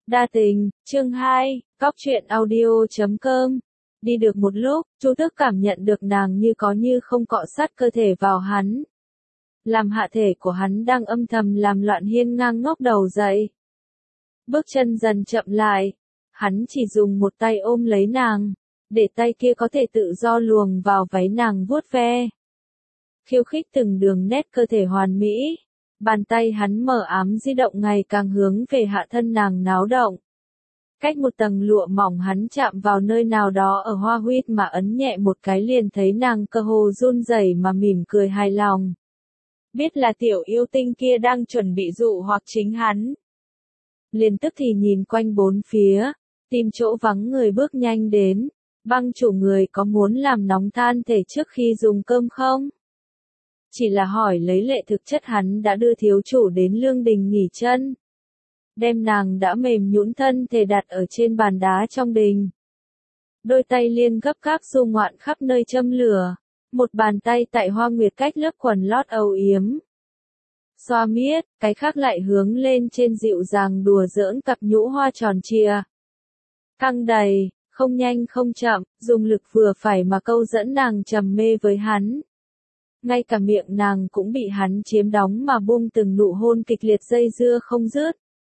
Đa tình, chương 2, Cóc truyện audio.com. Đi được một lúc, Chu Tước cảm nhận được nàng như có như không cọ sát cơ thể vào hắn. Làm hạ thể của hắn đang âm thầm làm loạn hiên ngang ngóc đầu dậy. Bước chân dần chậm lại, hắn chỉ dùng một tay ôm lấy nàng, để tay kia có thể tự do luồn vào váy nàng vuốt ve. Khiêu khích từng đường nét cơ thể hoàn mỹ. Bàn tay hắn mờ ám di động ngày càng hướng về hạ thân nàng náo động. Cách một tầng lụa mỏng hắn chạm vào nơi nào đó ở hoa huyết mà ấn nhẹ một cái liền thấy nàng cơ hồ run rẩy mà mỉm cười hài lòng. Biết là tiểu yêu tinh kia đang chuẩn bị dụ hoặc chính hắn. Liền tức thì nhìn quanh bốn phía, tìm chỗ vắng người bước nhanh đến. Băng chủ người có muốn làm nóng than thể trước khi dùng cơm không? Chỉ là hỏi lấy lệ thực chất hắn đã đưa thiếu chủ đến lương đình nghỉ chân. Đem nàng đã mềm nhũn thân thể đặt ở trên bàn đá trong đình. Đôi tay liên gấp gáp du ngoạn khắp nơi châm lửa. Một bàn tay tại hoa nguyệt cách lớp quần lót âu yếm. Xoa miết, cái khác lại hướng lên trên dịu dàng đùa giỡn cặp nhũ hoa tròn trịa. Căng đầy, không nhanh không chậm, dùng lực vừa phải mà câu dẫn nàng trầm mê với hắn. Ngay cả miệng nàng cũng bị hắn chiếm đóng mà buông từng nụ hôn kịch liệt dây dưa không dứt.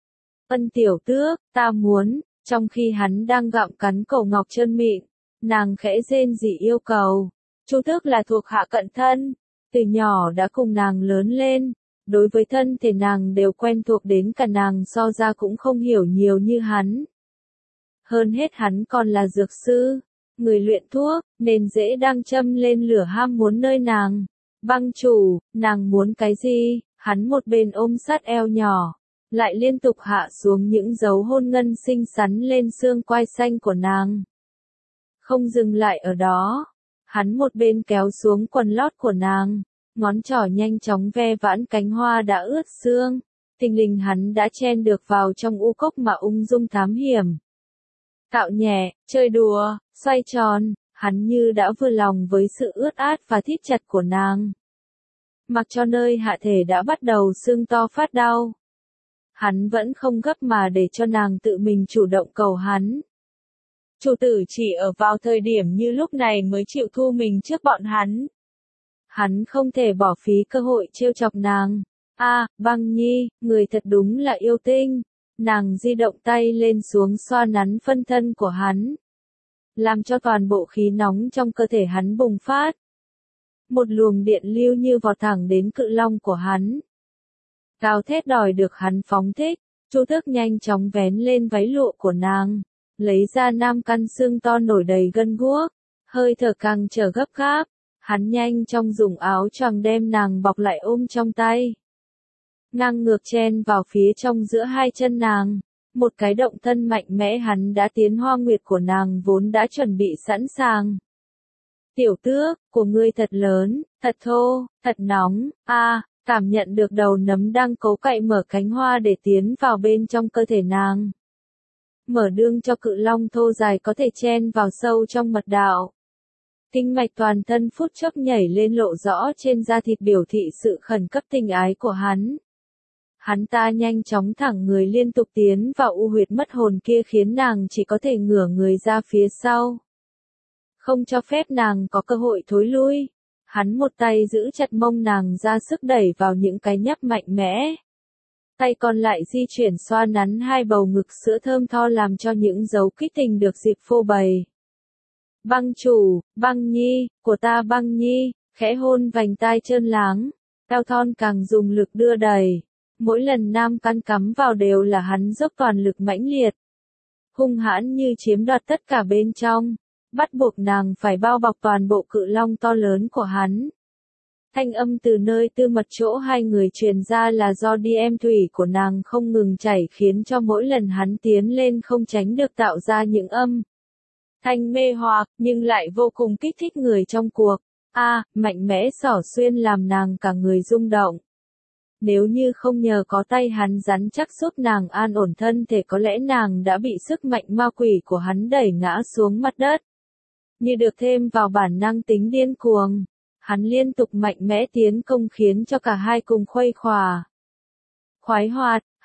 Ân tiểu tước, ta muốn, trong khi hắn đang gặm cắn cổ ngọc chân mịn, nàng khẽ rên rỉ yêu cầu. Chu Tước là thuộc hạ cận thân, từ nhỏ đã cùng nàng lớn lên, đối với thân thể nàng đều quen thuộc đến cả nàng so ra cũng không hiểu nhiều như hắn. Hơn hết hắn còn là dược sư, người luyện thuốc, nên dễ đang châm lên lửa ham muốn nơi nàng. Băng chủ, nàng muốn cái gì? Hắn một bên ôm sát eo nhỏ, lại liên tục hạ xuống những dấu hôn ngân xinh xắn lên xương quai xanh của nàng. Không dừng lại ở đó, hắn một bên kéo xuống quần lót của nàng, ngón trỏ nhanh chóng ve vãn cánh hoa đã ướt xương. Tình lình hắn đã chen được vào trong u cốc mà ung dung thám hiểm. Cạo nhẹ, chơi đùa, xoay tròn, hắn như đã vừa lòng với sự ướt át và thít chặt của nàng. Mặc cho nơi hạ thể đã bắt đầu sưng to phát đau. Hắn vẫn không gấp mà để cho nàng tự mình chủ động cầu hắn. Chủ tử chỉ ở vào thời điểm như lúc này mới chịu thu mình trước bọn hắn. Hắn không thể bỏ phí cơ hội trêu chọc nàng. Băng nhi, người thật đúng là yêu tinh. Nàng di động tay lên xuống xoa nắn phân thân của hắn. Làm cho toàn bộ khí nóng trong cơ thể hắn bùng phát. Một luồng điện lưu như vọt thẳng đến cự long của hắn. Gào thét đòi được hắn phóng thích, Chu Tước nhanh chóng vén lên váy lụa của nàng, lấy ra nam căn xương to nổi đầy gân guốc, hơi thở càng trở gấp gáp, hắn nhanh chóng dùng áo choàng đem nàng bọc lại ôm trong tay. Ngang ngược chen vào phía trong giữa hai chân nàng, một cái động thân mạnh mẽ hắn đã tiến hoa nguyệt của nàng vốn đã chuẩn bị sẵn sàng. Tiểu tước, của ngươi thật lớn, thật thô, thật nóng, cảm nhận được đầu nấm đang cố cậy mở cánh hoa để tiến vào bên trong cơ thể nàng. Mở đương cho cự long thô dài có thể chen vào sâu trong mật đạo. Kinh mạch toàn thân phút chốc nhảy lên lộ rõ trên da thịt biểu thị sự khẩn cấp tình ái của hắn. Hắn ta nhanh chóng thẳng người liên tục tiến vào u huyệt mất hồn kia khiến nàng chỉ có thể ngửa người ra phía sau. Không cho phép nàng có cơ hội thối lui. Hắn một tay giữ chặt mông nàng ra sức đẩy vào những cái nhấp mạnh mẽ. Tay còn lại di chuyển xoa nắn hai bầu ngực sữa thơm tho làm cho những dấu kích tình được dịp phô bày. Băng chủ, băng nhi, của ta băng nhi, khẽ hôn vành tai trơn láng. Eo thon càng dùng lực đưa đẩy. Mỗi lần nam căn cắm vào đều là hắn dốc toàn lực mãnh liệt. Hung hãn như chiếm đoạt tất cả bên trong. Bắt buộc nàng phải bao bọc toàn bộ cự long to lớn của hắn. Thanh âm từ nơi tư mật chỗ hai người truyền ra là do đi em thủy của nàng không ngừng chảy khiến cho mỗi lần hắn tiến lên không tránh được tạo ra những âm thanh mê hoặc nhưng lại vô cùng kích thích người trong cuộc. Mạnh mẽ xỏ xuyên làm nàng cả người rung động. Nếu như không nhờ có tay hắn rắn chắc giúp nàng an ổn thân thể có lẽ nàng đã bị sức mạnh ma quỷ của hắn đẩy ngã xuống mặt đất. Như được thêm vào bản năng tính điên cuồng, hắn liên tục mạnh mẽ tiến công khiến cho cả hai cùng khuây khỏa. Khoái hoạt,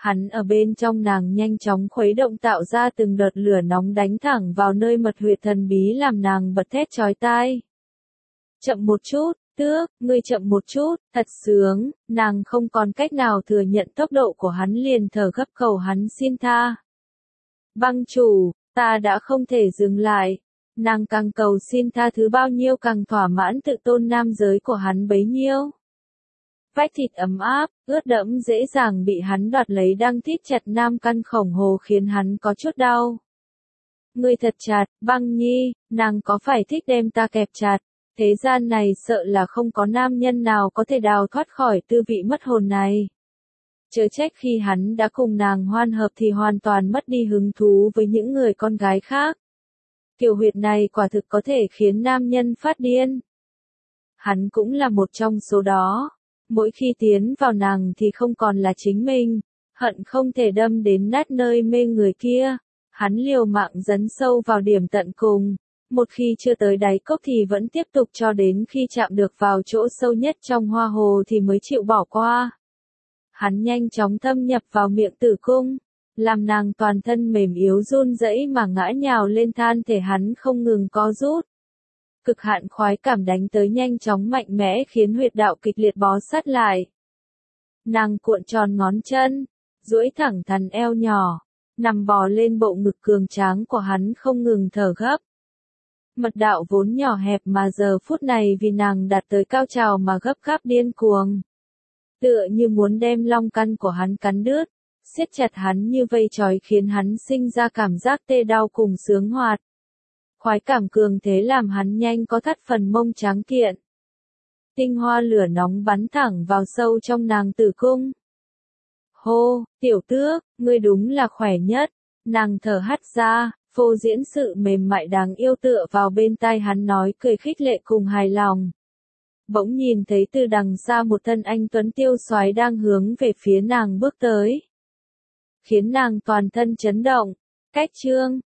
Hắn ở bên trong nàng nhanh chóng khuấy động tạo ra từng đợt lửa nóng đánh thẳng vào nơi mật huyệt thần bí làm nàng bật thét chói tai. Chậm một chút, tước, ngươi chậm một chút, thật sướng, nàng không còn cách nào thừa nhận tốc độ của hắn liền thở gấp cầu hắn xin tha. Băng chủ, ta đã không thể dừng lại. Nàng càng cầu xin tha thứ bao nhiêu càng thỏa mãn tự tôn nam giới của hắn bấy nhiêu. Vách thịt ấm áp, ướt đẫm dễ dàng bị hắn đoạt lấy đang thít chặt nam căn khổng hồ khiến hắn có chút đau. Ngươi thật chặt, Băng Nhi, nàng có phải thích đem ta kẹp chặt? Thế gian này sợ là không có nam nhân nào có thể đào thoát khỏi tư vị mất hồn này. Chớ trách khi hắn đã cùng nàng hoan hợp thì hoàn toàn mất đi hứng thú với những người con gái khác. Kiểu huyệt này quả thực có thể khiến nam nhân phát điên. Hắn cũng là một trong số đó. Mỗi khi tiến vào nàng thì không còn là chính mình, hận không thể đâm đến nát nơi mê người kia. Hắn liều mạng dấn sâu vào điểm tận cùng. Một khi chưa tới đáy cốc thì vẫn tiếp tục cho đến khi chạm được vào chỗ sâu nhất trong hoa hồ thì mới chịu bỏ qua. Hắn nhanh chóng thâm nhập vào miệng tử cung, làm nàng toàn thân mềm yếu run rẩy mà ngã nhào lên than thể hắn không ngừng co rút. Cực hạn khoái cảm đánh tới nhanh chóng mạnh mẽ khiến huyệt đạo kịch liệt bó sát lại. Nàng cuộn tròn ngón chân, duỗi thẳng thắn eo nhỏ, nằm bò lên bộ ngực cường tráng của hắn không ngừng thở gấp. Mật đạo vốn nhỏ hẹp mà giờ phút này vì nàng đạt tới cao trào mà gấp gáp điên cuồng. Tựa như muốn đem long căn của hắn cắn đứt, siết chặt hắn như vây trói khiến hắn sinh ra cảm giác tê đau cùng sướng hoạt. Khoái cảm cường thế làm hắn nhanh có thắt phần mông tráng kiện. Tinh hoa lửa nóng bắn thẳng vào sâu trong nàng tử cung. Hô, tiểu tước, ngươi đúng là khỏe nhất. Nàng thở hắt ra, phô diễn sự mềm mại đáng yêu tựa vào bên tai hắn nói cười khích lệ cùng hài lòng. Bỗng nhìn thấy từ đằng xa một thân anh tuấn tiêu soái đang hướng về phía nàng bước tới. Khiến nàng toàn thân chấn động. Cách chương